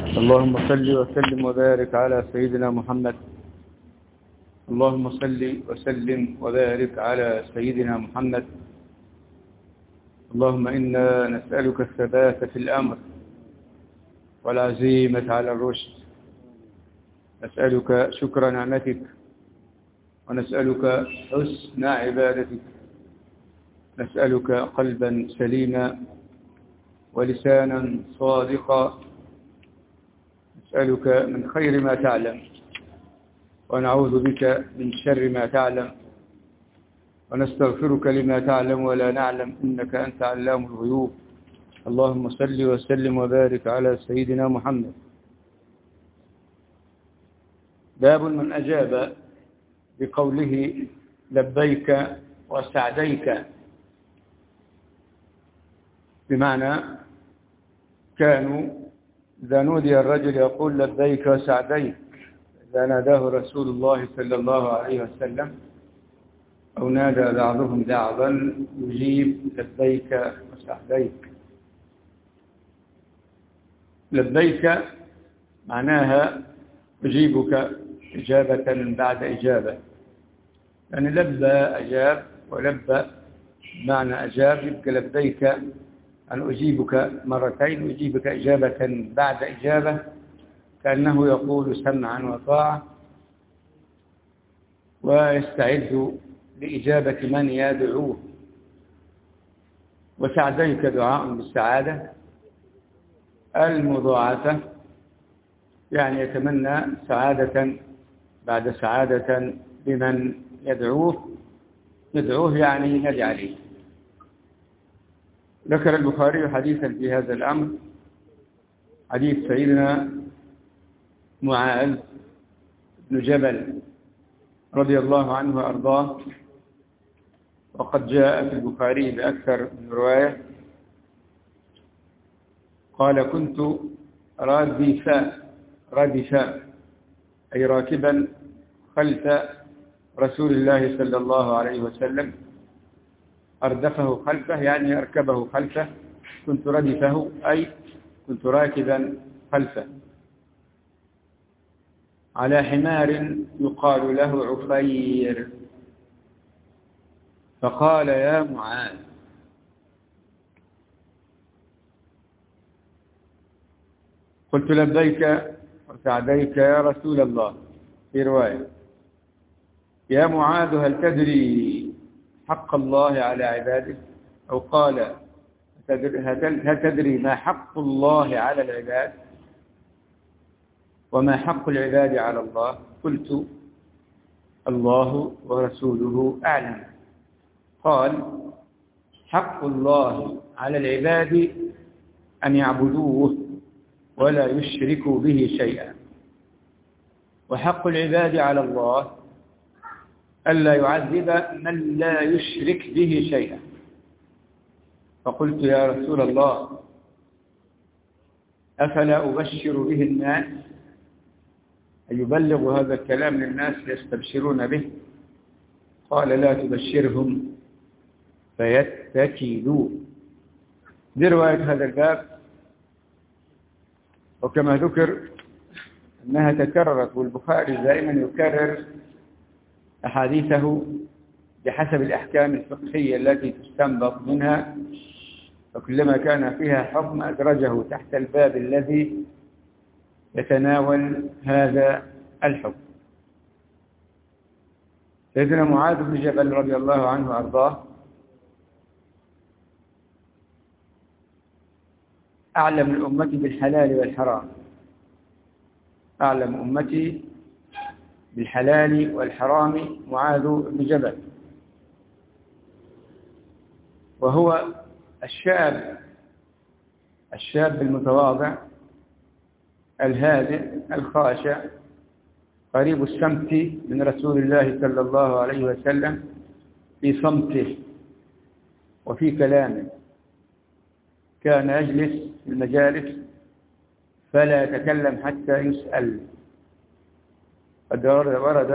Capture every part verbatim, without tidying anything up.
اللهم صل وسلم وبارك على سيدنا محمد. اللهم صل وسلم وبارك على سيدنا محمد. اللهم إنا نسألك الثبات في الأمر والعزيمة على الرشد. نسألك شكر نعمتك ونسألك حسن عبادتك. نسألك قلبا سليما ولسانا صادقا. نسألك من خير ما تعلم ونعوذ بك من شر ما تعلم ونستغفرك لما تعلم ولا نعلم إنك أنت علام الغيوب. اللهم صل وسلم وبارك على سيدنا محمد. باب من أجاب بقوله لبيك وسعديك، بمعنى كانوا إذا نودي الرجل يقول لبيك وسعديك إذا ناداه رسول الله صلى الله عليه وسلم أو نادى بعضهم بعضا يجيب لبيك وسعديك. لبيك معناها أجيبك إجابة بعد إجابة، يعني لبى أجاب ولبى معنى أجاب، يبقى لبيك أن أجيبك مرتين أجيبك إجابة بعد إجابة، كأنه يقول سمعا وطاعة ويستعد لإجابة من يدعوه. وسعديك دعاء بالسعادة المضاعفة، يعني يتمنى سعادة بعد سعادة لمن يدعوه. يدعوه يعني ينادي عليه. ذكر البخاري حديثا في هذا الأمر، حديث سيدنا معاذ بن جبل رضي الله عنه وأرضاه، وقد جاء في البخاري بأكثر من رواية. قال كنت رادفا رادفا أي راكبا خلف رسول الله صلى الله عليه وسلم. أردفه خلفه يعني أركبه خلفه. كنت ردفه أي كنت راكبا خلفه على حمار يقال له عفير. فقال يا معاذ قلت لبيك وسعديك يا رسول الله. في رواية يا معاذ هل تدري حق الله على عباده، أو قال هل تدري ما حق الله على العباد وما حق العباد على الله؟ قلت الله ورسوله أعلم. قال حق الله على العباد أن يعبدوه ولا يشركوا به شيئا، وحق العباد على الله ألا يعذب من لا يشرك به شيئا. فقلت يا رسول الله أفلا أبشر به الناس، أن يبلغ هذا الكلام للناس يستبشرون به؟ قال لا تبشرهم فيتكلوا. دي رواية هذا الباب، وكما ذكر أنها تكررت، والبخاري دائما يكرر أحاديثه بحسب الأحكام الفقهية التي تستنبط منها، وكلما كان فيها حكم أدرجه تحت الباب الذي يتناول هذا الحكم. سيدنا معاذ بن جبل رضي الله عنه وأرضاه أعلم الأمة بالحلال والحرام، أعلم أمتي بالحلال والحرام معاذ بن جبل، وهو الشاب الشاب المتواضع الهادئ الخاشع قريب السمت من رسول الله صلى الله عليه وسلم في صمته وفي كلامه. كان يجلس في المجالس فلا يتكلم حتى يسأل. قد ورد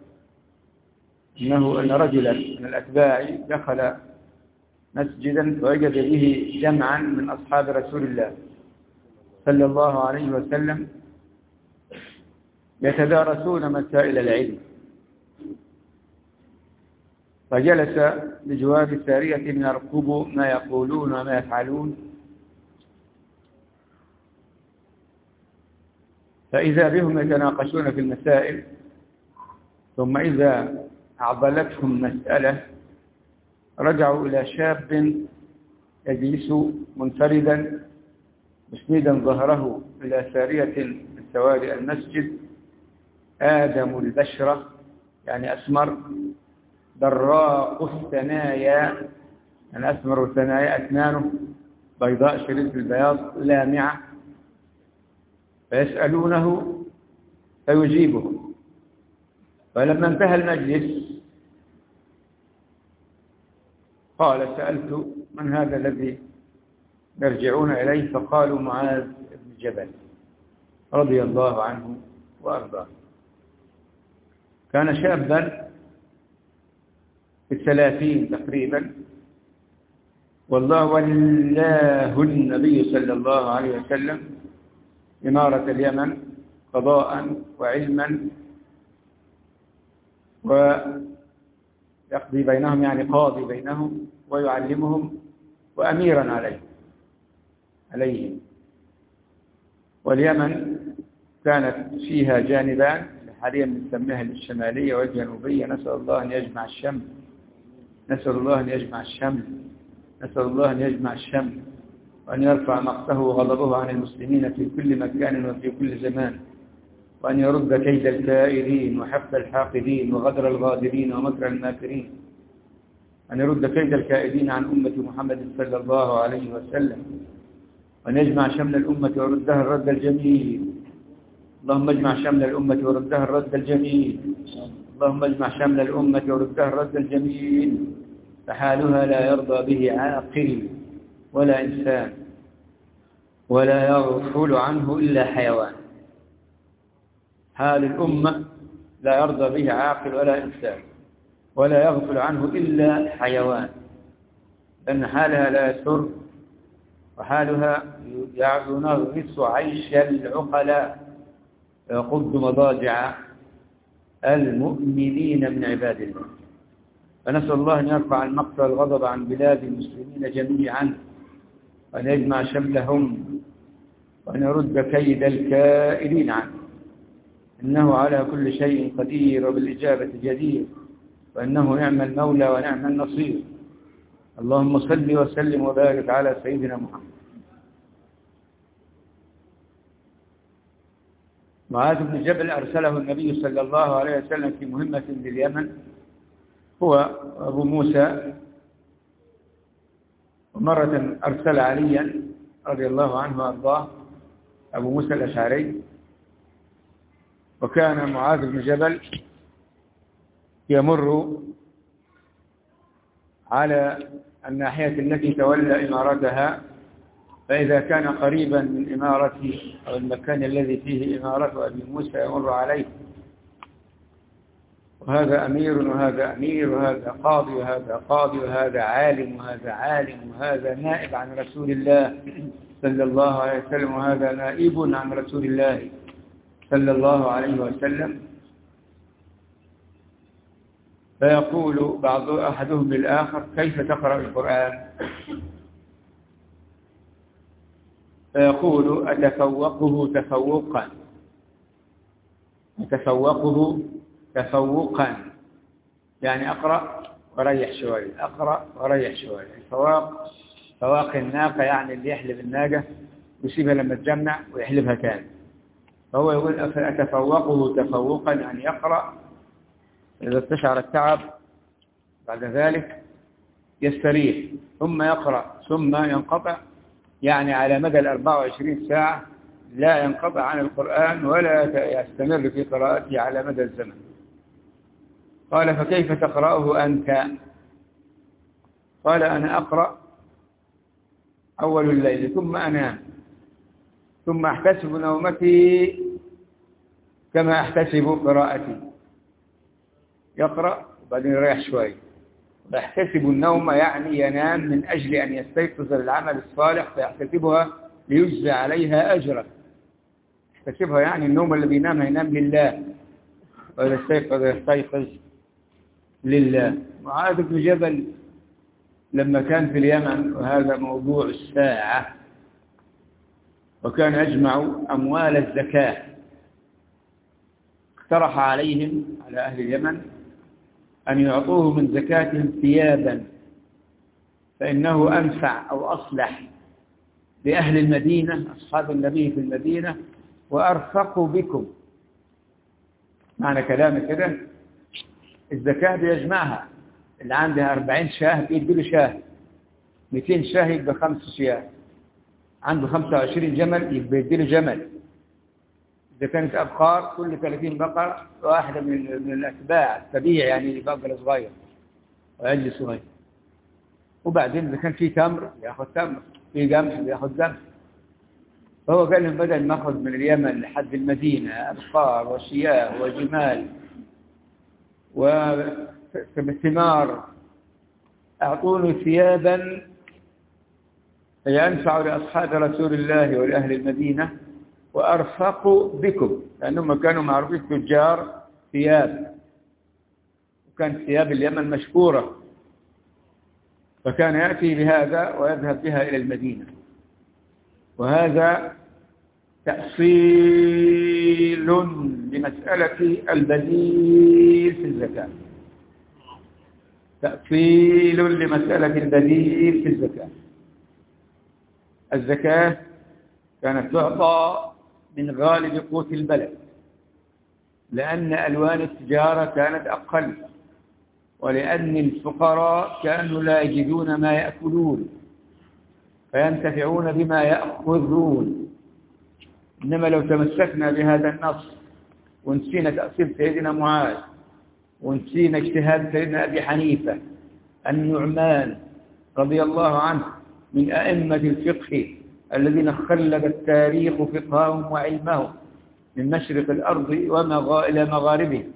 أنه أن رجلا من الأتباع دخل مسجدا فوجد به جمعا من أصحاب رسول الله صلى الله عليه وسلم يتدارسون مسائل العلم، فجلس بجوار السارية يرقب ما يقولون وما يفعلون، فإذا بهم يتناقشون في المسائل، ثم إذا أعضلتهم مسألة رجعوا إلى شاب يجلس منفردا مسندا ظهره إلى سارية من سواري المسجد، آدم البشرة يعني أسمر، براق الثنايا يعني أسمر الثنايا، أسنانه بيضاء شديدة البياض لامعة، فيسألونه فيجيبهم. فلما انتهى المجلس قال: سألت من هذا الذي يرجعون إليه؟ فقالوا: معاذ بن جبل رضي الله عنه وأرضاه. كان شابا في الثلاثين تقريبا، والله ولاه النبي صلى الله عليه وسلم إمارة اليمن قضاء وعلما، ويقضي بينهم يعني قاضي بينهم ويعلمهم وأميرا عليهم عليهم واليمن كانت فيها جانبان حاليا نسميها الشمالية والجنوبية. نسأل الله أن يجمع الشمل نسأل الله أن يجمع الشمل نسأل الله أن يجمع الشمل وأن يرفع مقته وغضبه عن المسلمين في كل مكان وفي كل زمان، وأن يرد كيد الكائدين وحقد الحاقدين وغدر الغادرين ومكر الماكرين، أن يرد كيد الكائدين عن أمة محمد صلى الله عليه وسلم، وأن يجمع شمل الأمة وردها الرد الجميل. اللهم اجمع شمل الأمة وردها الرد الجميل اللهم اجمع شمل الأمة وردها الرد الجميل، فحالها لا يرضى به عاقل ولا إنسان، ولا يغفل عنه إلا حيوان. حال الأمة لا يرضى به عاقل ولا إنسان، ولا يغفل عنه إلا حيوان، لأن حالها لا يسر، وحالها ينغص عيش العقلاء ويقض مضاجع المؤمنين من عباد الله. فنسأل الله أن يرفع المقت والغضب عن بلاد المسلمين جميعا، وأن يجمع شملهم، وأن يرد كيد الكائدين عنه، إنه على كل شيء قدير وبالإجابة جدير، وإنه نعم المولى ونعم النصير. اللهم صل وسلم وبارك على سيدنا محمد. معاذ بن جبل أرسله النبي صلى الله عليه وسلم في مهمة باليمن، هو أبو موسى، ومرة أرسل عليا رضي الله عنه وأرضاه أبو موسى الأشعري. وكان معاذ بن جبل يمر على الناحية التي تولى إمارتها، فإذا كان قريبا من إمارة أو المكان الذي فيه إمارة أبي موسى يمر عليه، وهذا أمير وهذا أمير وهذا قاضي وهذا قاضي وهذا عالم وهذا عالم وهذا نائب عن رسول الله صلى الله عليه وسلم وهذا نائب عن رسول الله صلى الله عليه وسلم. فيقول بعض أحدهم للآخر: كيف تقرأ القرآن؟ فيقول: أتفوقه تفوقا أتفوقه تفوقا يعني أقرأ وريح شوي، أقرأ وريح شوي. الفواق فواق الناقة يعني اللي يحلب الناقة ويسيبها لما تجمع ويحلبها تاني. فهو يقول: أتفوقه تفوقا يعني يقرأ، إذا استشعر التعب بعد ذلك يستريح، ثم يقرأ ثم ينقطع، يعني على مدى الأربع وعشرين ساعة لا ينقطع عن القرآن ولا يستمر في قراءته على مدى الزمن. قال: فكيف تقرأه أنت؟ قال: أنا أقرأ أول الليل ثم أنام، ثم أحتسب نومتي كما أحتسب قراءتي. يقرأ وبعدين يريح شوي. يحتسب النوم يعني ينام من أجل أن يستيقظ للعمل الصالح، فيحتسبها ليجزى عليها أجرا. احتسبها يعني النوم اللي بينام ينام لله، وإذا استيقظ يستيقظ لله. معاذ بن جبل لما كان في اليمن، وهذا موضوع الساعة، وكان يجمع أموال الزكاة، اقترح عليهم على أهل اليمن أن يعطوه من زكاتهم ثيابا، فإنه أنفع أو أصلح لأهل المدينة أصحاب النبي في المدينة، وأرفقوا بكم. معنى كلامي كده الزكاة بيجمعها، اللي عنده أربعين شاه بيدي له شاه، مئتين شاه يبقى خمس شياه، عنده خمسة وعشرين جمل يبقى يدي له جمل. إذا كانت أبقار كل ثلاثين بقرة واحدة من من الأتباع التبيع، يعني بقرة صغير وعجل صغير. وبعدين إذا كان في تمر يأخذ تمر، في قمح يأخذ قمح. فهو قال لهم بدل ما أخذ من اليمن لحد المدينة أبقار وشياه وجمال وثمار، أعطوني ثيابا ينفع لأصحاب رسول الله ولأهل المدينة، وأرفقوا بكم، لأنهم كانوا معروفين تجار ثياب، وكان ثياب اليمن مشهورة، فكان يأتي بهذا ويذهب بها إلى المدينة. وهذا تأصيل لمسألة البديل في الزكاة، تأصيل لمسألة البديل في الزكاة. الزكاة كانت تعطى من غالب قوت البلد، لأن ألوان التجارة كانت أقل، ولأن الفقراء كانوا لا يجدون ما يأكلون فينتفعون بما يأخذون. إنما لو تمسكنا بهذا النص ونسينا تأصيل سيدنا معاذ، ونسينا اجتهاد سيدنا أبي حنيفة النعمان رضي الله عنه من أئمة الفقه الذين خلد التاريخ فقههم وعلمهم من مشرق الأرض إلى مغاربه،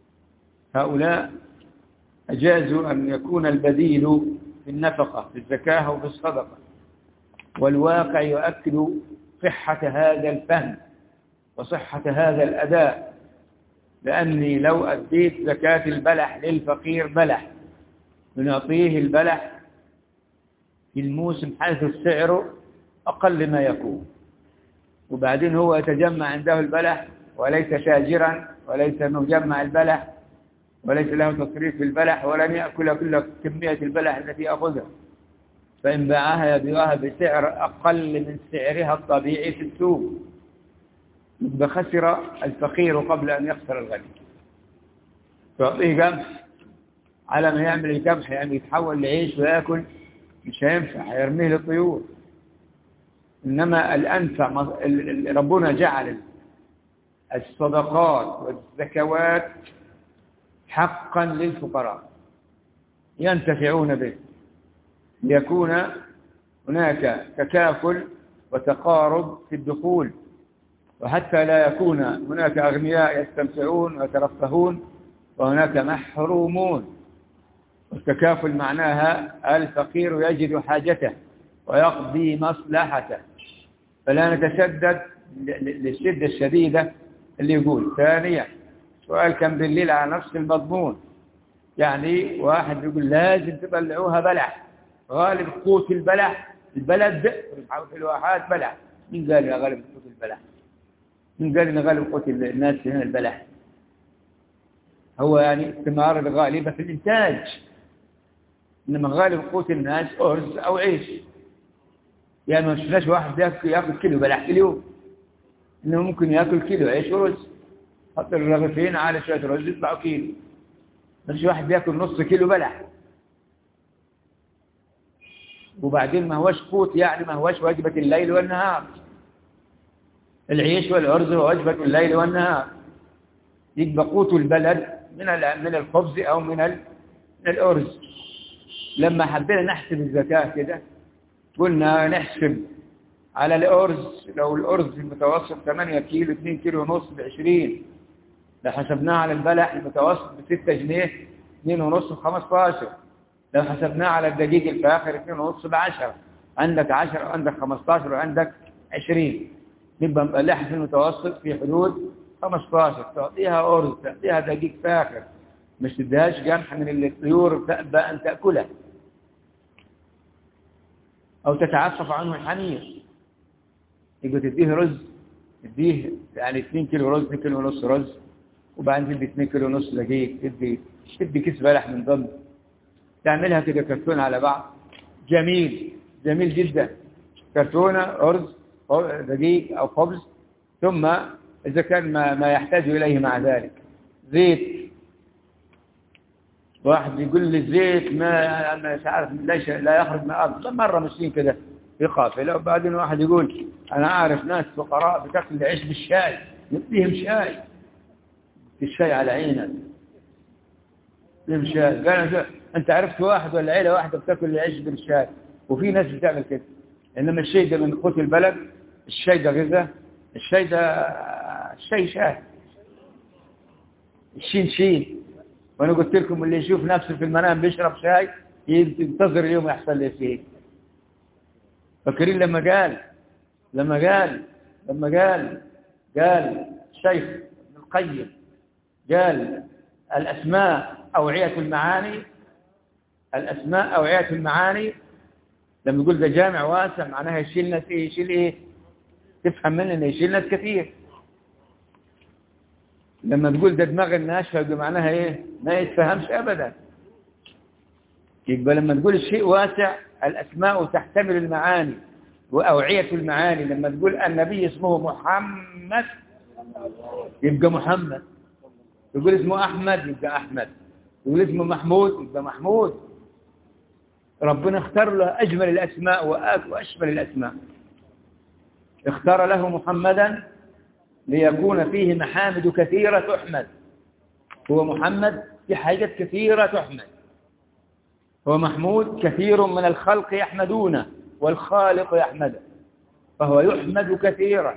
هؤلاء أجازوا أن يكون البديل في النفقة في الزكاة وفي الصدقة. والواقع يؤكد صحة هذا الفهم وصحة هذا الأداء، لأني لو أديت زكاة البلح للفقير بلح، بنعطيه البلح في الموسم حيث السعر أقل ما يكون، وبعدين هو يتجمع عنده البلح وليس شاجرا وليس مجمع البلح وليس له تصريف في البلح ولن يأكل كل كمية البلح التي أخذها، فإن باعها يبيعها بسعر أقل من سعرها الطبيعي في السوق، يبقى خسر الفقير قبل أن يخسر الغني. تعطيه قمح على ما يعمل القمح، يعني يتحول لعيش ويأكل، مش هينفع، هيرميه للطيور. إنما الأنفع ربنا جعل الصدقات والزكوات حقا للفقراء ينتفعون به، ليكون هناك تكافل وتقارب في الدخول، وحتى لا يكون هناك أغنياء يستمتعون ويترفهون وهناك محرومون. والتكافل معناها الفقير يجد حاجته ويقضي مصلحته، فلا نتشدد للشدة الشديدة اللي يقول. ثانيا سؤال كان بالليل على نفس المضمون، يعني واحد يقول لازم تبلعوها بلح، غالب قوت البلح البلد في الواحات بلح. مين قال يا غالب قوت البلح؟ مين قال إن غالب قوت الناس هنا البلح؟ هو يعني الثمار الغالبة في الإنتاج، إنما غالب قوت الناس أرز أو عيش. يعني ما شفناش واحد يأكل كيلو بلح في اليوم، إنه ممكن يأكل كيلو عيش ورز، حط الرغيفين على شوية رز يطلعوا كيلو. مش واحد بيأكل نص كيلو بلح. وبعدين ما هوش قوت، يعني ما هوش وجبة الليل والنهار. العيش والأرز هو وجبة الليل والنهار، يبقى قوت البلد من من الخبز أو من من الأرز. لما حبينا نحسب الزكاة كده قلنا نحسب على الأرز، لو الأرز المتوسط ثمانية كيلو اثنين كيلو ونص بعشرين، لو حسبناه على البلح المتوسط بستة جنيه اثنين ونص بخمستاشر، لو حسبناه على الدقيق الفاخر اثنين ونص بعشرة، عندك عشرة وعندك خمستاشر وعندك عشرين، نبقى مقلعها في المتوسط في حدود خمستاشر، تعطيها أرز، تعطيها دقيق فاخر، مش تديهاش قمح من الطيور تأبى أن تأكلها أو تتعفف عنه الحمير. يبقى تديه رز، تديه يعني اثنين كيلو رز، اثنين كيلو ونص رز، وبعدين تدي اثنين كيلو ونص دقيق، تدي تدي كيس بلح من ضمن، تعملها كده كرتونة على بعض، جميل جميل جدا. كرتونة أرز دقيق أو خبز، ثم إذا كان ما, ما يحتاج إليه مع ذلك زيت. واحد يقول لي زيت ما مش عارف ليش لا يخرج من الأرض، مرة ماشيين كده في قافلة، وبعدين واحد يقول أنا أعرف ناس فقراء بتاكل عيش بالشاي، نديهم شاي، الشاي على عينك، نديهم شاي. قال أنت عرفت واحد ولا عيلة واحدة بتاكل العيش بالشاي؟ وفي ناس بتعمل كده. إنما الشاي ده من قوت البلد، الشاي ده غذاء، الشاي ده الشاي شاي، الشين شين. وأنا قلت لكم اللي يشوف نفسه في المنام بيشرب شاي ينتظر اليوم يحصل لي فيه. فاكرين لما قال لما قال لما قال قال الشيخ ابن القيم قال الأسماء أوعية المعاني، الأسماء أوعية المعاني. لما يقول ده جامع واسع معناها يشيل ناس إيه؟ يشيل إيه؟ تفهم منه إنه يشيل ناس كثير. لما تقول ده دماغ الناشفة يبقى معناها إيه؟ ما يتفهمش أبدا. يبقى لما تقول الشيء واسع، الأسماء تحتمل المعاني وأوعية المعاني. لما تقول النبي اسمه محمد يبقى محمد، تقول اسمه أحمد يبقى أحمد، تقول اسمه محمود يبقى محمود. ربنا اختار له أجمل الأسماء وأشمل الأسماء. اختار له محمدا ليكون فيه محامد كثيرة تحمد. هو محمد في حاجات كثيرة تحمد، هو محمود كثير من الخلق يحمدونه والخالق يحمده، فهو يحمد كثيرا.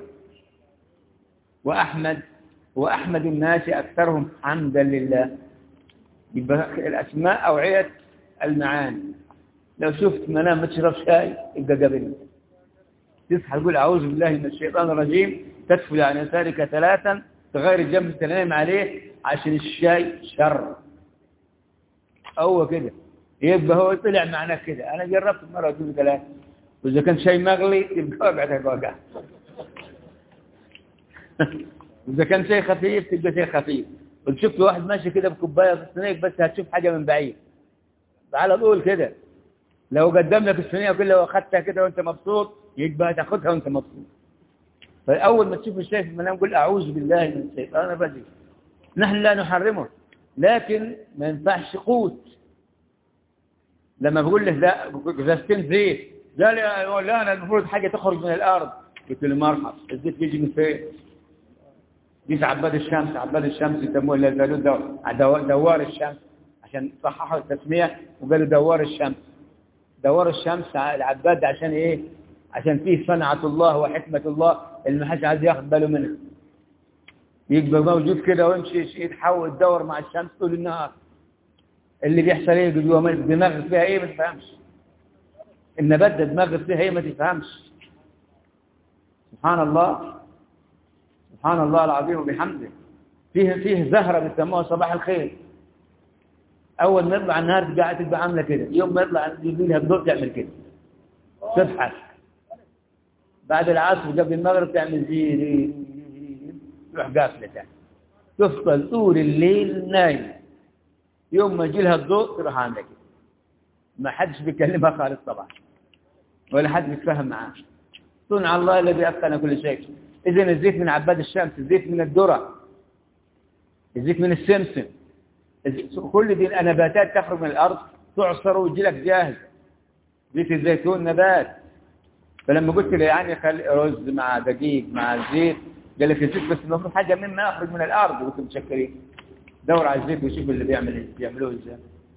وأحمد وأحمد الناس أكثرهم حمدا لله. يبقى الأسماء أوعية المعاني. لو شفت منام ما تشرب شاي يبقى قبل تصحى تقول أعوذ بالله من الشيطان الرجيم، تدفل عن يسارك ثلاثا، تغير الجنب تنام عليه عشان الشاي شر. هو كده يبقى هو طلع معنا كده. أنا جربت مرة وتقول ثلاثة، وإذا كان شاي مغلي يبقى وقعتك وقع، وإذا كان شيء خفيف تبقى شيء خفيف. وتشوف واحد ماشي كده بكوباية في الصينية بس هتشوف حاجة من بعيد على طول كده. لو قدم لك الصينية كلها واخدتها كده وانت مبسوط يبقى هتاخدها وانت مبسوط. فأول ما تشوف الشيء في المنام قل أعوذ بالله من الشيطان الرجيم. نحن لا نحرمه، لكن ما ينفعش قوت. لما بقول له لا غزتين زيت، قال لا أنا المفروض حاجة تخرج من الأرض. قلت له مرحب، الزيت يجي من فين؟ دي عباد الشمس، عباد الشمس يسموه اللي دوار الشمس عشان صححوا التسمية وقالوا دوار الشمس. دوار الشمس العباد عشان ايه؟ عشان فيه صنعة الله وحكمة الله اللي ما حدش عايز ياخد باله منها. يبقى موجود كده ويمشي يتحول يدور مع الشمس طول النهار. اللي بيحصل ايه جوه دماغ فيها ايه ما تفهمش. النبات ده دماغ فيها ايه ما تفهمش. سبحان الله سبحان الله العظيم وبحمده. فيه فيه زهرة بيسموها صباح الخير. أول ما يطلع النهار تبقى تبقى عاملة كده، يوم ما يطلع يجي لها الضوء تعمل كده تضحك. بعد العصر قبل المغرب تعمل زي تروح قافلة تاني، تفضل طول الليل نايمة. يوم ما يجي لها الضوء تروح عاملة كده. ما حدش بيكلمها خالص طبعا ولا حد بيتفهم معاه. صنع الله الذي أتقن كل شيء. إذن الزيت من عباد الشمس، الزيت من الذرة، الزيت من السمسم، كل دي نباتات تخرج من الأرض تعصر ويجي لك جاهز. زيت الزيتون نبات. فلما قلت له يعني خلي رز مع دقيق مع زيت، قال لك الزيت بس المفروض حاجة مما يخرج من الأرض. قلت متشكرين، دور على الزيت وشوف اللي بيعمل بيعملوه ازاي.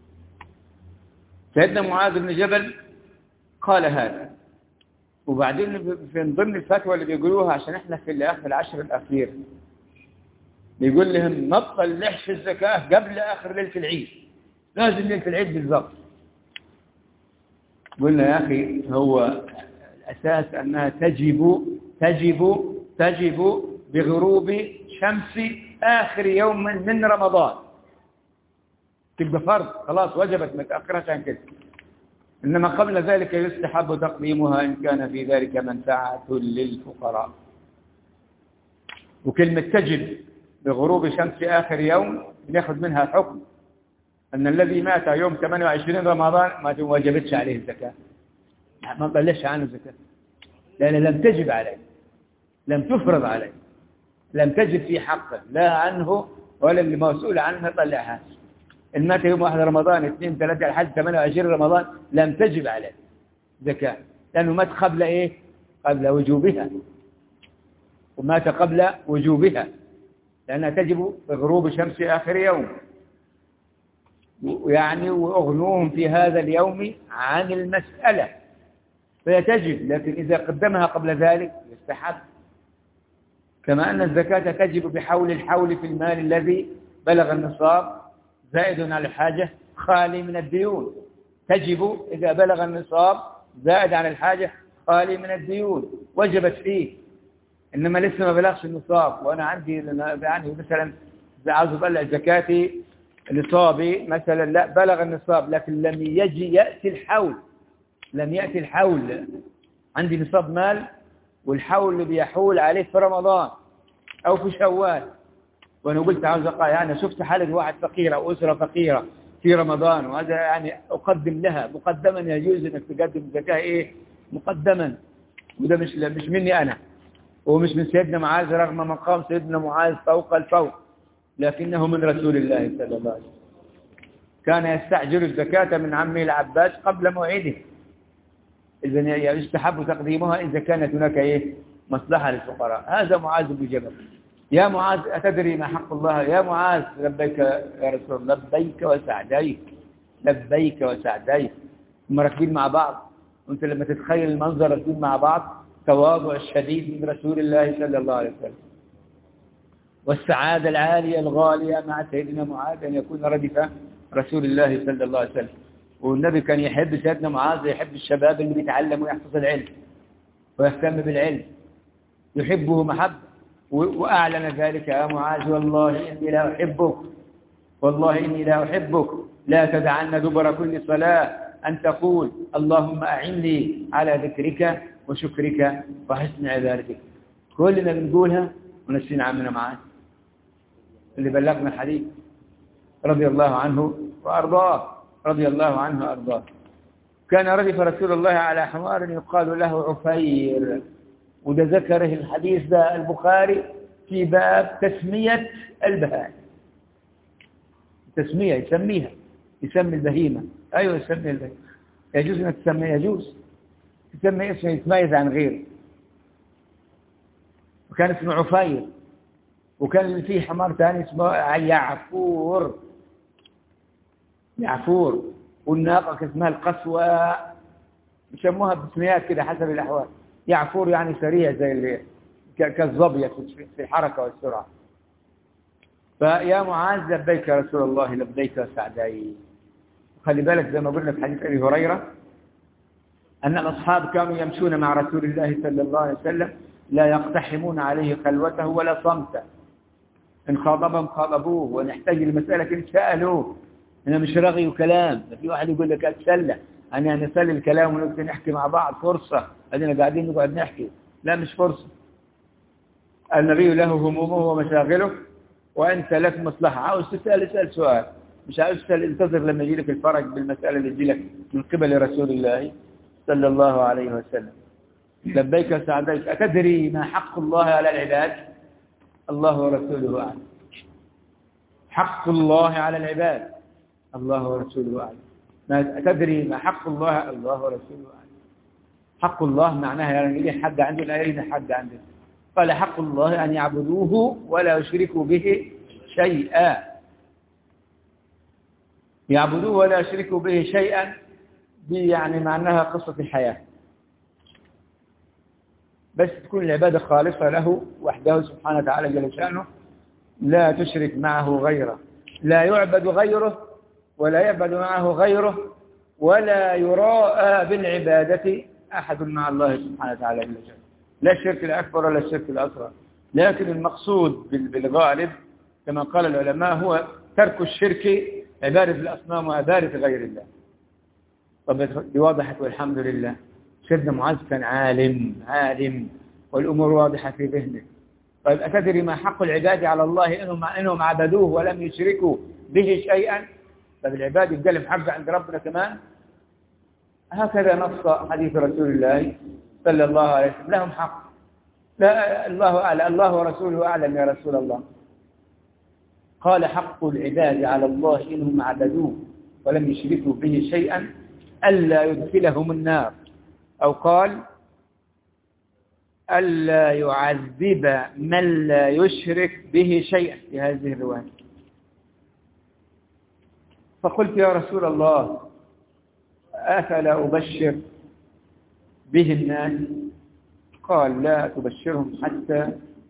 سيدنا معاذ بن جبل قال هذا. وبعدين في ضمن الفتوى اللي بيقولوها عشان احنا في الاخر العشر الاخير بيقول لهم نبطل لحش الزكاة قبل آخر ليلة العيد، لازم ليلة العيد بالضبط. قلنا يا أخي هو الأساس أنها تجب تجب تجب بغروب شمس آخر يوم من رمضان، تبقى فرض خلاص وجبت، ما تأخرش عن كده. إنما قبل ذلك يستحب تقديمها إن كان في ذلك منفعة للفقراء. وكلمة تجب بغروب شمس آخر يوم بناخذ منها حكم أن الذي مات يوم ثمانية وعشرين رمضان ما وجبتش عليه الزكاة، ما بلش عنه الزكاة، لأن لم تجب عليه، لم تفرض عليه، لم تجب في حقه لا عنه ولا اللي مسؤول عنه طلعها. إن مات يوم واحد رمضان اثنين ثلاثة لحد ثمانية وعشرين رمضان لم تجب عليه زكاة، لأنه مات قبل إيه؟ قبل وجوبها، ومات قبل وجوبها لأنها تجب بغروب شمس آخر يوم، يعني وأغنوهم في هذا اليوم عن المسألة فهي تجب، لكن إذا قدمها قبل ذلك يستحب. كما أن الزكاة تجب بحول الحول في المال الذي بلغ النصاب زائد على الحاجة خالي من الديون، تجب إذا بلغ النصاب زائد على الحاجة خالي من الديون وجبت فيه. إنما لسه ما بلغش النصاب وأنا عندي يعني مثلا عاوز أطلع زكاتي نصابي مثلا، لا بلغ النصاب لكن لم يجي يأتي الحول، لم يأتي الحول، عندي نصاب مال والحول اللي بيحول عليه في رمضان أو في شوال، وأنا قلت عاوز أقع يعني شفت حالة واحد فقيرة أو أسرة فقيرة في رمضان، وهذا يعني أقدم لها مقدما، يجوز أنك تقدم الزكاة إيه مقدما، وده مش مش مني أنا ومش من سيدنا معاذ رغم مقام سيدنا معاذ فوق الفوق، لكنه من رسول الله صلى الله عليه وسلم، كان يستعجل الزكاة من عمه العباس قبل موعده، إذن يستحب تقديمها إذا كانت هناك إيه مصلحة للفقراء. هذا معاذ بن جبل. يا معاذ أتدري ما حق الله؟ يا معاذ لبيك يا رسول الله، لبيك وسعديك، لبيك وسعديك. هم راكبين مع بعض، وانت لما تتخيل المنظر راكبين مع بعض، تواضع الشديد من رسول الله صلى الله عليه وسلم والسعادة العالية الغالية مع سيدنا معاذ أن يكون ردف رسول الله صلى الله عليه وسلم. والنبي كان يحب سيدنا معاذ، يحب الشباب اللي بيتعلم ويحفظ العلم ويهتم بالعلم، يحبه محبة، وأعلن ذلك يا معاذ والله إني لا أحبك، والله إني لا أحبك، لا تدعن دبر كل صلاة أن تقول اللهم أعني على ذكرك وشكرك وحسن عبادتك. كلنا بنقولها ونسينا عمنا معاذ اللي بلغنا الحديث رضي الله عنه وأرضاه، رضي الله عنه وأرضاه. كان ردف رسول الله على حمار يقال له عفير، وده ذكره الحديث ده البخاري في باب تسمية البهائم، تسمية يسميها، يسمي البهيمة، أيوة يسمي البهيمة، يجوز أن تسمي، يجوز تسمي اسمه يتميز عن غيره. وكان اسمه عفير، وكان فيه حمار ثاني اسمه يعفور، يعفور، والناقة اسمها القسوة، يسموها باسميات كده حسب الأحوال. يعفور يعني سريع زي اللي كالظبية في الحركة والسرعة. فيا معاذ لبيك يا رسول الله، لبيك وسعديك. خلي بالك زي ما قلنا في حديث أبي هريرة أن الأصحاب كانوا يمشون مع رسول الله صلى الله عليه وسلم لا يقتحمون عليه خلوته ولا صمته، إن خاطبهم خاطبوه، ونحتاج المسألة سألوه، أنا مش رغي وكلام. في واحد يقول لك أتسلى أنا نسلي الكلام ونبدأ نحكي مع بعض، فرصة أدينا قاعدين نقعد نحكي، لا مش فرصة. النبي له همومه ومشاغله وأنت لك مصلحة، عاوز تسأل اسأل سؤال، مش عاوز تسأل انتظر لما يجي لك الفرج بالمسألة اللي تجي لك من قبل رسول الله صلى الله عليه وسلم. لبيك وسعديك. أتدري ما حق الله على العباد؟ الله ورسوله أعلم. حق الله على العباد الله ورسوله أعلم. ما أتدري ما حق الله؟ الله ورسوله أعلم. حق الله معناها يعني ليه حد عنده لا يريد حد عنده. قال حق الله أن يعبدوه ولا يشركوا به شيئا، يعبدوه ولا يشركوا به شيئا، دي يعني معناها قصة الحياة، بس تكون العبادة خالصة له وحده سبحانه وتعالى جل شأنه، لا تشرك معه غيره، لا يعبد غيره ولا يعبد معه غيره، ولا يراءى بالعبادة أحد مع الله سبحانه وتعالى جل شأنه. لا الشرك الأكبر ولا الشرك الأصغر، لكن المقصود بالغالب كما قال العلماء هو ترك الشرك، عبادة الأصنام وعبادة غير الله. طب دي وضحت والحمد لله. سيدنا معاذ كان عالم عالم والأمور واضحة في ذهنه. طيب أتدري ما حق العباد على الله إنهم, إنهم عبدوه ولم يشركوا به شيئا؟ طب العباد يبقى لهم حق عند ربنا كمان؟ هكذا نص حديث رسول الله صلى الله عليه وسلم، لهم حق. لا الله أعلم، الله ورسوله أعلم يا رسول الله. قال حق العباد على الله إنهم عبدوه ولم يشركوا به شيئا ألا يدخلهم النار، أو قال ألا يعذب من لا يشرك به شيئا في هذه الرواية. فقلت يا رسول الله أفلا أبشر به الناس؟ قال لا تبشرهم حتى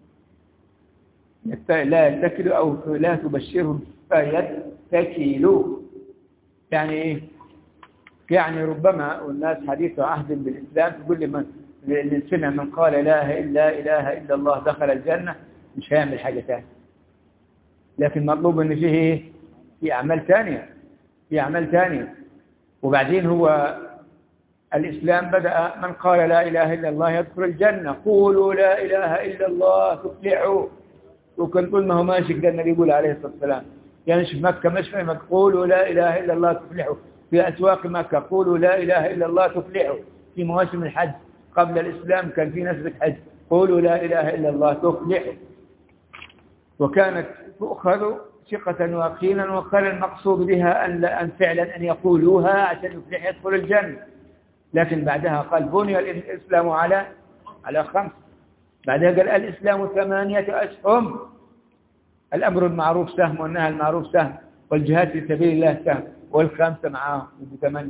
لا يتكلوا، أو لا تبشرهم فيتكلوا. يعني إيه؟ يعني ربما والناس حديث عهد بالإسلام تقول لمن سمع من قال لا إله إله إلا الله دخل الجنة مش هيعمل حاجة ثانية، لكن مطلوب إن فيه إيه؟ في أعمال ثانية، في أعمال ثانية. وبعدين هو الإسلام بدأ من قال لا إله إلا الله يدخل الجنة، قولوا لا إله إلا الله تفلحوا. وكان كل ما هو ماشي كده النبي يقول عليه الصلاة والسلام، يعني في مكة مش في مكة قولوا لا إله إلا الله تفلحوا، في أسواق مكة قولوا لا إله إلا الله تفلحوا، في مواسم الحج قبل الإسلام كان في نسبة حج قولوا لا إله إلا الله تفلحوا. وكانت تؤخذ ثقة ويقينا، وكان المقصود بها أن, أن فعلا أن يقولوها عشان يفلح يدخل الجنة. لكن بعدها قال بني الإسلام على على خمس، بعدها قال الإسلام ثمانية أسهم، الأمر المعروف سهم والنهي المعروف سهم والجهاد في سبيل الله سهم، والخمسة معاه بثمانية.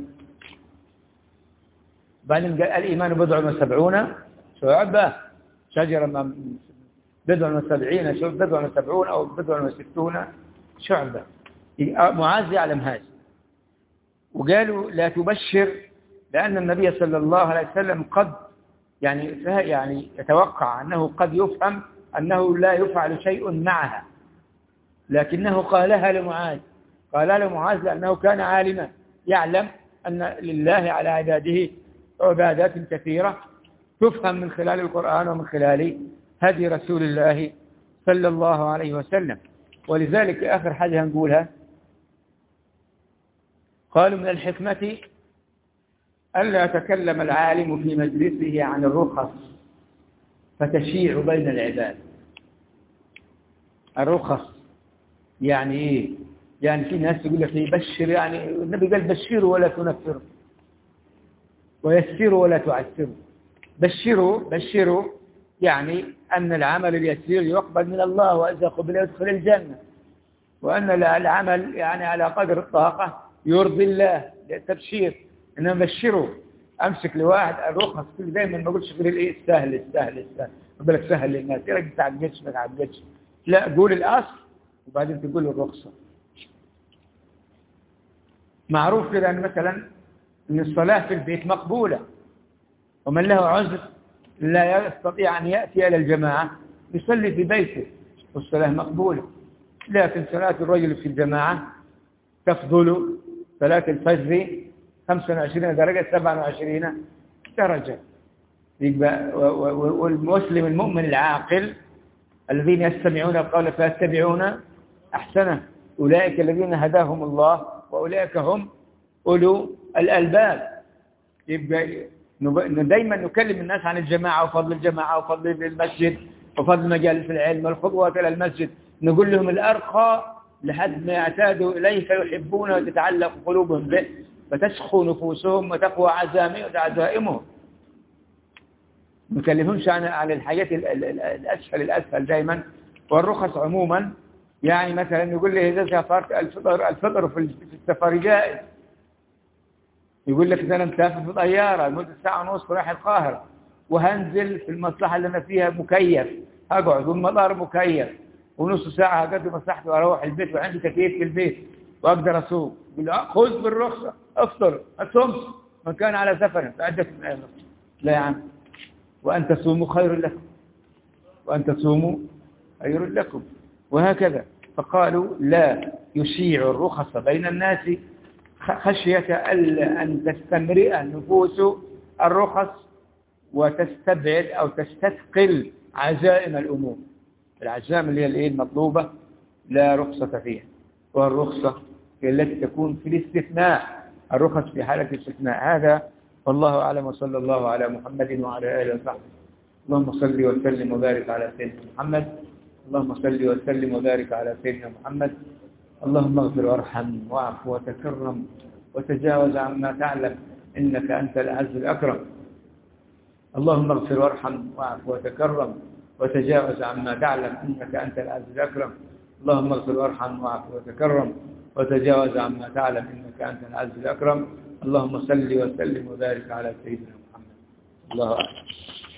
بعدين قال الإيمان بضع وسبعون شعبة، شجرة بضع وسبعين بضع وسبعون أو بضع وستون شعبة. معاذ يعلم هذا. وقالوا لا تبشر لأن النبي صلى الله عليه وسلم قد يعني يعني يتوقع أنه قد يفهم أنه لا يفعل شيء معها، لكنه قالها لمعاذ، قال لمعاذ لأنه كان عالما يعلم أن لله على عباده عبادات كثيرة تفهم من خلال القرآن ومن خلال هدي رسول الله صلى الله عليه وسلم. ولذلك آخر حاجة نقولها، قالوا من الحكمة ألا يتكلم العالم في مجلسه عن الرخص فتشيع بين العباد. الرخص يعني إيه؟ يعني في ناس يقول لك يبشر، يعني النبي قال بشروا ولا تنفروا ويسروا ولا تعسروا. بشروا بشروا يعني أن العمل اليسير يقبل من الله، وإذا قبل يدخل الجنة، وأن العمل يعني على قدر الطاقة يرضي الله، تبشير. إنما بشروا أمسك لواحد الرخص كل دايما ما أقولش غير الإيه السهل السهل السهل، أقول لك سهل للناس يا راجل تعجبش ما تعجبش، لا قول الأصل وبعدين تقول الرخصة. معروف كده أن مثلا أن الصلاة في البيت مقبولة، ومن له عذر لا يستطيع أن يأتي إلى الجماعة يصلي في بيته والصلاة مقبولة. لكن صلاة الرجل في الجماعة تفضل صلاة الفجر خمسة وعشرين درجة سبعة وعشرين درجة. والمسلم المؤمن العاقل الذين يستمعون القول فيتبعون أحسنه أولئك الذين هداهم الله وأولئك هم أولو الألباب. يبقى دايما نكلم الناس عن الجماعة وفضل الجماعة وفضل المسجد وفضل مجالس العلم والخطوة إلى المسجد، نقول لهم الأرقى لحد ما يعتادوا إليه فيحبون وتتعلق قلوبهم به فتسخو نفوسهم وتقوى عزائمهم. ما نكلمهمش عن عن الحاجات الأسفل الأسفل دايما. والرخص عموما يعني مثلا يقول لي إذا سافرت الفطر الفطر في السفر جائز، يقول لك إذا أنا مسافر في طيارة لمدة ساعة ونص رايح القاهرة وهنزل في المصلحة اللي أنا فيها مكيف، هقعد والمطار مكيف ونص ساعة هقضي مصلحتي وأروح البيت وعندي تكييف في البيت وأقدر أسوق، يقول خذ بالرخصة افطر ما تصومش من كان على سفر فعدة من أيام. لا يا عم، وأن تصوموا خير لكم وأن تصوموا خير لكم وهكذا. فقالوا لا يشيع الرخص بين الناس خشية أن تستمرئ النفوس الرخص وتستبعد أو تستثقل عزائم الأمور. العزائم اللي هي الإيه المطلوبة لا رخصة فيها، والرخصة هي التي تكون في الاستثناء، الرخص في حالة الاستثناء. هذا والله أعلم، وصلى الله على محمد وعلى آله وصحبه. اللهم صل وسلم وبارك على سيدنا محمد. اللهم صل وسلم وبارك على سيدنا محمد. اللهم اغفر وارحم واعف وتكرم وتجاوز عما تعلم إنك أنت الأعز الأكرم. اللهم اغفر وارحم واعف وتكرم وتجاوز عما تعلم إنك أنت الأعز الأكرم. اللهم اغفر وارحم واعف وتكرم وتجاوز عما تعلم إنك أنت العز الأكرم. اللهم صل وسلم وبارك على سيدنا محمد. الله أكبر.